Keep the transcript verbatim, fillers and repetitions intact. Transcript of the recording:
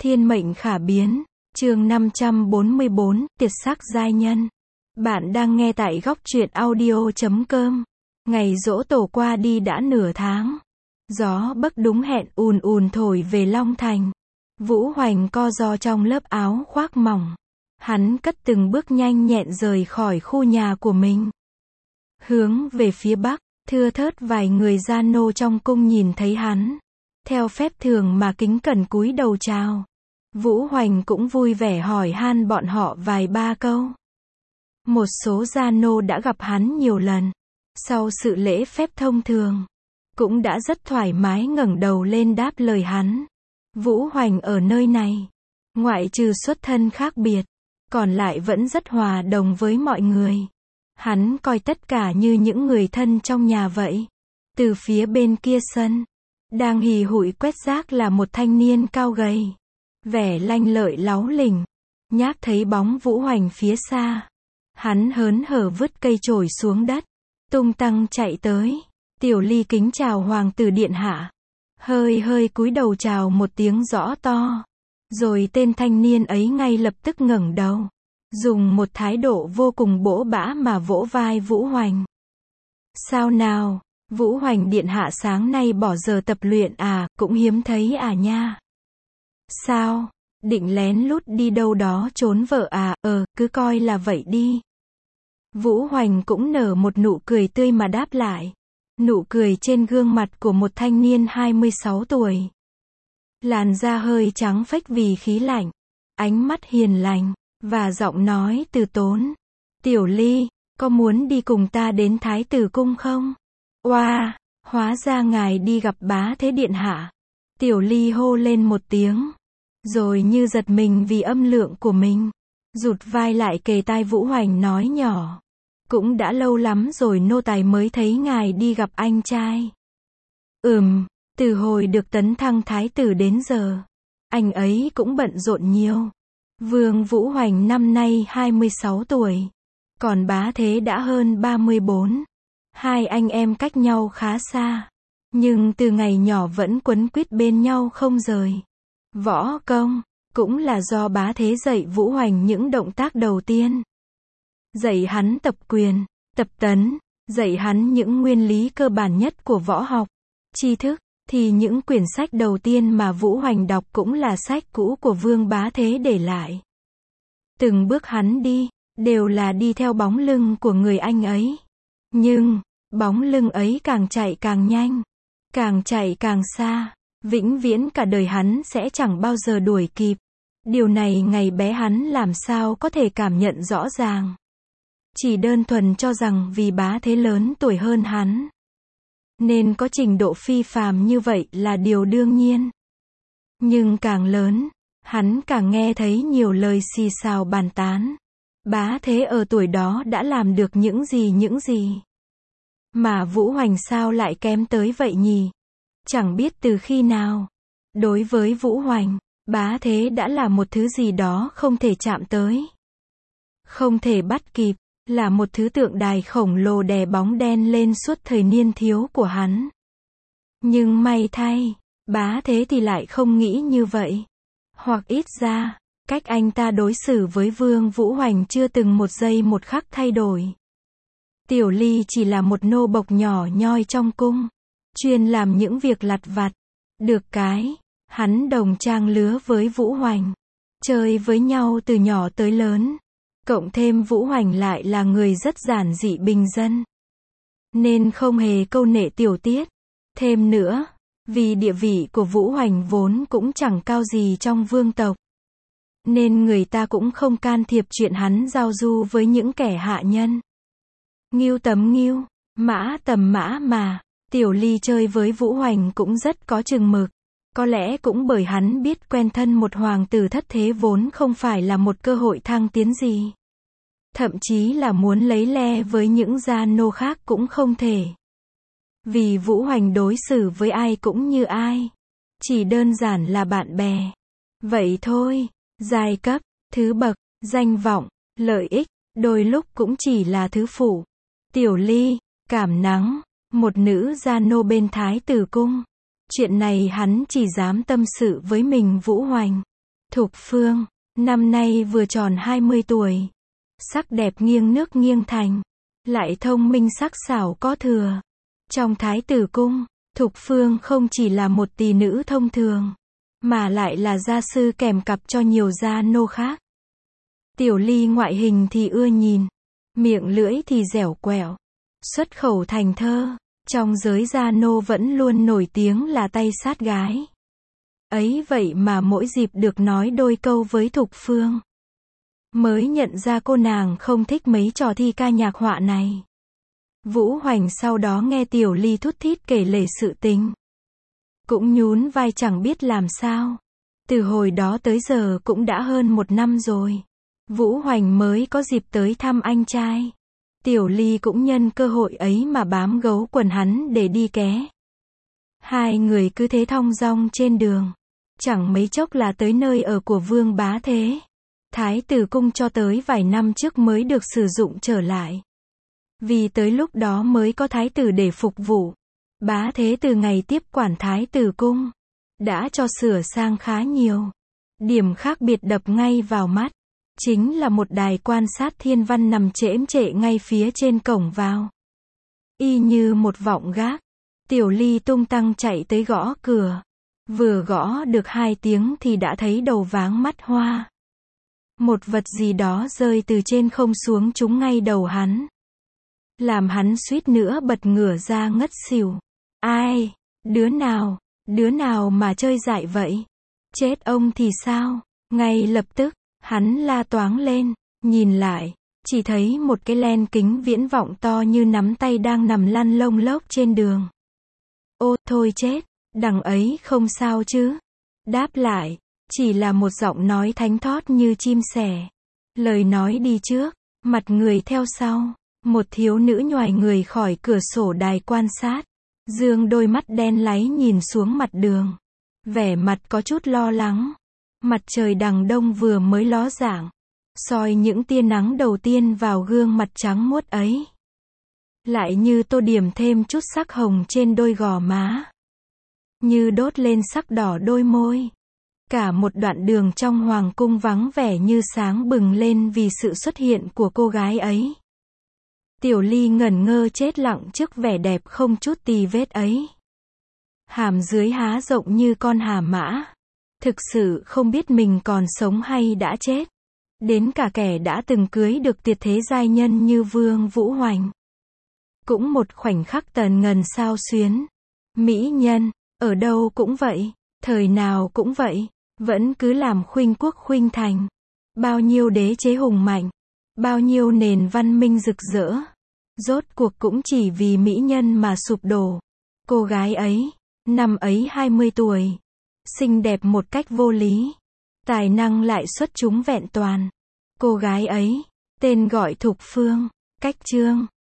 Thiên mệnh khả biến, chương năm trăm bốn mươi bốn, Tiệt sắc giai nhân. Bạn đang nghe tại góc truyện audio chấm com. Ngày giỗ tổ qua đi đã nửa tháng. Gió bấc đúng hẹn ùn ùn thổi về Long Thành. Vũ Hoành co ro trong lớp áo khoác mỏng. Hắn cất từng bước nhanh nhẹn rời khỏi khu nhà của mình. Hướng về phía bắc, thưa thớt vài người gian nô trong cung nhìn thấy hắn. Theo phép thường mà kính cẩn cúi đầu chào. Vũ Hoành cũng vui vẻ hỏi han bọn họ vài ba câu. Một số gia nô đã gặp hắn nhiều lần. Sau sự lễ phép thông thường, cũng đã rất thoải mái ngẩng đầu lên đáp lời hắn. Vũ Hoành ở nơi này, ngoại trừ xuất thân khác biệt, còn lại vẫn rất hòa đồng với mọi người. Hắn coi tất cả như những người thân trong nhà vậy. Từ phía bên kia sân, đang hì hụi quét rác là một thanh niên cao gầy, vẻ lanh lợi láu lỉnh. Nhác thấy bóng Vũ Hoành phía xa, hắn hớn hở vứt cây chổi xuống đất, tung tăng chạy tới. Tiểu Ly kính chào hoàng tử điện hạ, hơi hơi cúi đầu chào một tiếng rõ to. Rồi tên thanh niên ấy ngay lập tức ngẩng đầu, dùng một thái độ vô cùng bỗ bã mà vỗ vai Vũ Hoành. Sao nào, Vũ Hoành điện hạ sáng nay bỏ giờ tập luyện à, cũng hiếm thấy à nha. Sao, định lén lút đi đâu đó trốn vợ à, ờ, cứ coi là vậy đi. Vũ Hoành cũng nở một nụ cười tươi mà đáp lại. Nụ cười trên gương mặt của một thanh niên hai mươi sáu tuổi. Làn da hơi trắng phếch vì khí lạnh, ánh mắt hiền lành, và giọng nói từ tốn. Tiểu Ly, có muốn đi cùng ta đến Thái tử cung không? Oa, hóa ra ngài đi gặp bá thế điện hạ. Tiểu Ly hô lên một tiếng, rồi như giật mình vì âm lượng của mình, rụt vai lại kề tai Vũ Hoành nói nhỏ. Cũng đã lâu lắm rồi nô tài mới thấy ngài đi gặp anh trai. Ừm, từ hồi được tấn thăng thái tử đến giờ, anh ấy cũng bận rộn nhiều. Vương Vũ Hoành năm nay hai mươi sáu tuổi, còn bá thế đã hơn ba mươi bốn. Hai anh em cách nhau khá xa, nhưng từ ngày nhỏ vẫn quấn quýt bên nhau không rời. Võ công, cũng là do bá thế dạy Vũ Hoành những động tác đầu tiên. Dạy hắn tập quyền, tập tấn, dạy hắn những nguyên lý cơ bản nhất của võ học, tri thức, thì những quyển sách đầu tiên mà Vũ Hoành đọc cũng là sách cũ của Vương Bá Thế để lại. Từng bước hắn đi, đều là đi theo bóng lưng của người anh ấy. Nhưng, bóng lưng ấy càng chạy càng nhanh, càng chạy càng xa, vĩnh viễn cả đời hắn sẽ chẳng bao giờ đuổi kịp. Điều này ngày bé hắn làm sao có thể cảm nhận rõ ràng. Chỉ đơn thuần cho rằng vì bá thế lớn tuổi hơn hắn, nên có trình độ phi phàm như vậy là điều đương nhiên. Nhưng càng lớn, hắn càng nghe thấy nhiều lời xì xào bàn tán. Bá thế ở tuổi đó đã làm được những gì những gì. Mà Vũ Hoành sao lại kém tới vậy nhỉ? Chẳng biết từ khi nào. Đối với Vũ Hoành, bá thế đã là một thứ gì đó không thể chạm tới, không thể bắt kịp. Là một thứ tượng đài khổng lồ đè bóng đen lên suốt thời niên thiếu của hắn. Nhưng may thay, bá thế thì lại không nghĩ như vậy. Hoặc ít ra, cách anh ta đối xử với Vương Vũ Hoành chưa từng một giây một khắc thay đổi. Tiểu Ly chỉ là một nô bộc nhỏ nhoi trong cung, chuyên làm những việc lặt vặt. Được cái, hắn đồng trang lứa với Vũ Hoành, chơi với nhau từ nhỏ tới lớn. Cộng thêm Vũ Hoành lại là người rất giản dị bình dân, nên không hề câu nệ tiểu tiết. Thêm nữa, vì địa vị của Vũ Hoành vốn cũng chẳng cao gì trong vương tộc, nên người ta cũng không can thiệp chuyện hắn giao du với những kẻ hạ nhân. Ngưu tầm ngưu, mã tầm mã mà, Tiểu Ly chơi với Vũ Hoành cũng rất có chừng mực. Có lẽ cũng bởi hắn biết quen thân một hoàng tử thất thế vốn không phải là một cơ hội thăng tiến gì. Thậm chí là muốn lấy le với những gia nô khác cũng không thể. Vì Vũ Hoành đối xử với ai cũng như ai. Chỉ đơn giản là bạn bè. Vậy thôi, giai cấp, thứ bậc, danh vọng, lợi ích, đôi lúc cũng chỉ là thứ phụ. Tiểu Ly, cảm nắng, một nữ gia nô bên Thái tử cung. Chuyện này hắn chỉ dám tâm sự với mình Vũ Hoành. Thục Phương, năm nay vừa tròn hai mươi tuổi. Sắc đẹp nghiêng nước nghiêng thành. Lại thông minh sắc sảo có thừa. Trong Thái tử cung, Thục Phương không chỉ là một tỷ nữ thông thường, mà lại là gia sư kèm cặp cho nhiều gia nô khác. Tiểu Ly ngoại hình thì ưa nhìn, miệng lưỡi thì dẻo quẹo, xuất khẩu thành thơ, trong giới gia nô vẫn luôn nổi tiếng là tay sát gái. Ấy vậy mà mỗi dịp được nói đôi câu với Thục Phương, mới nhận ra cô nàng không thích mấy trò thi ca nhạc họa này. Vũ Hoành sau đó nghe Tiểu Ly thút thít kể lể sự tình, cũng nhún vai chẳng biết làm sao. Từ hồi đó tới giờ cũng đã hơn một năm rồi, Vũ Hoành mới có dịp tới thăm anh trai. Tiểu Ly cũng nhân cơ hội ấy mà bám gấu quần hắn để đi ké. Hai người cứ thế thong dong trên đường, chẳng mấy chốc là tới nơi ở của Vương Bá Thế. Thái tử cung cho tới vài năm trước mới được sử dụng trở lại, vì tới lúc đó mới có thái tử để phục vụ. Bá Thế từ ngày tiếp quản Thái tử cung, đã cho sửa sang khá nhiều. Điểm khác biệt đập ngay vào mắt, chính là một đài quan sát thiên văn nằm chễm chệ ngay phía trên cổng vào. Y như một vọng gác, Tiểu Ly tung tăng chạy tới gõ cửa. Vừa gõ được hai tiếng thì đã thấy đầu váng mắt hoa. Một vật gì đó rơi từ trên không xuống trúng ngay đầu hắn, làm hắn suýt nữa bật ngửa ra ngất xỉu. Ai? Đứa nào? Đứa nào mà chơi dại vậy? Chết ông thì sao? Ngay lập tức, hắn la toáng lên, nhìn lại, chỉ thấy một cái len kính viễn vọng to như nắm tay đang nằm lăn lông lốc trên đường. Ô, thôi chết, đằng ấy không sao chứ? Đáp lại, chỉ là một giọng nói thánh thót như chim sẻ. Lời nói đi trước, mặt người theo sau. Một thiếu nữ nhoài người khỏi cửa sổ đài quan sát, dương đôi mắt đen láy nhìn xuống mặt đường, vẻ mặt có chút lo lắng. Mặt trời đằng đông vừa mới ló dạng, soi những tia nắng đầu tiên vào gương mặt trắng muốt ấy, lại như tô điểm thêm chút sắc hồng trên đôi gò má, như đốt lên sắc đỏ đôi môi. Cả một đoạn đường trong hoàng cung vắng vẻ như sáng bừng lên vì sự xuất hiện của cô gái ấy. Tiểu Ly ngẩn ngơ chết lặng trước vẻ đẹp không chút tì vết ấy. Hàm dưới há rộng như con hà mã. Thực sự không biết mình còn sống hay đã chết. Đến cả kẻ đã từng cưới được tuyệt thế giai nhân như Vương Vũ Hoành, cũng một khoảnh khắc tần ngần sao xuyến. Mỹ nhân, ở đâu cũng vậy, thời nào cũng vậy, vẫn cứ làm khuynh quốc khuynh thành. Bao nhiêu đế chế hùng mạnh, bao nhiêu nền văn minh rực rỡ, rốt cuộc cũng chỉ vì mỹ nhân mà sụp đổ. Cô gái ấy, năm ấy hai mươi tuổi, xinh đẹp một cách vô lý, tài năng lại xuất chúng vẹn toàn. Cô gái ấy, tên gọi Thục Phương, cách chương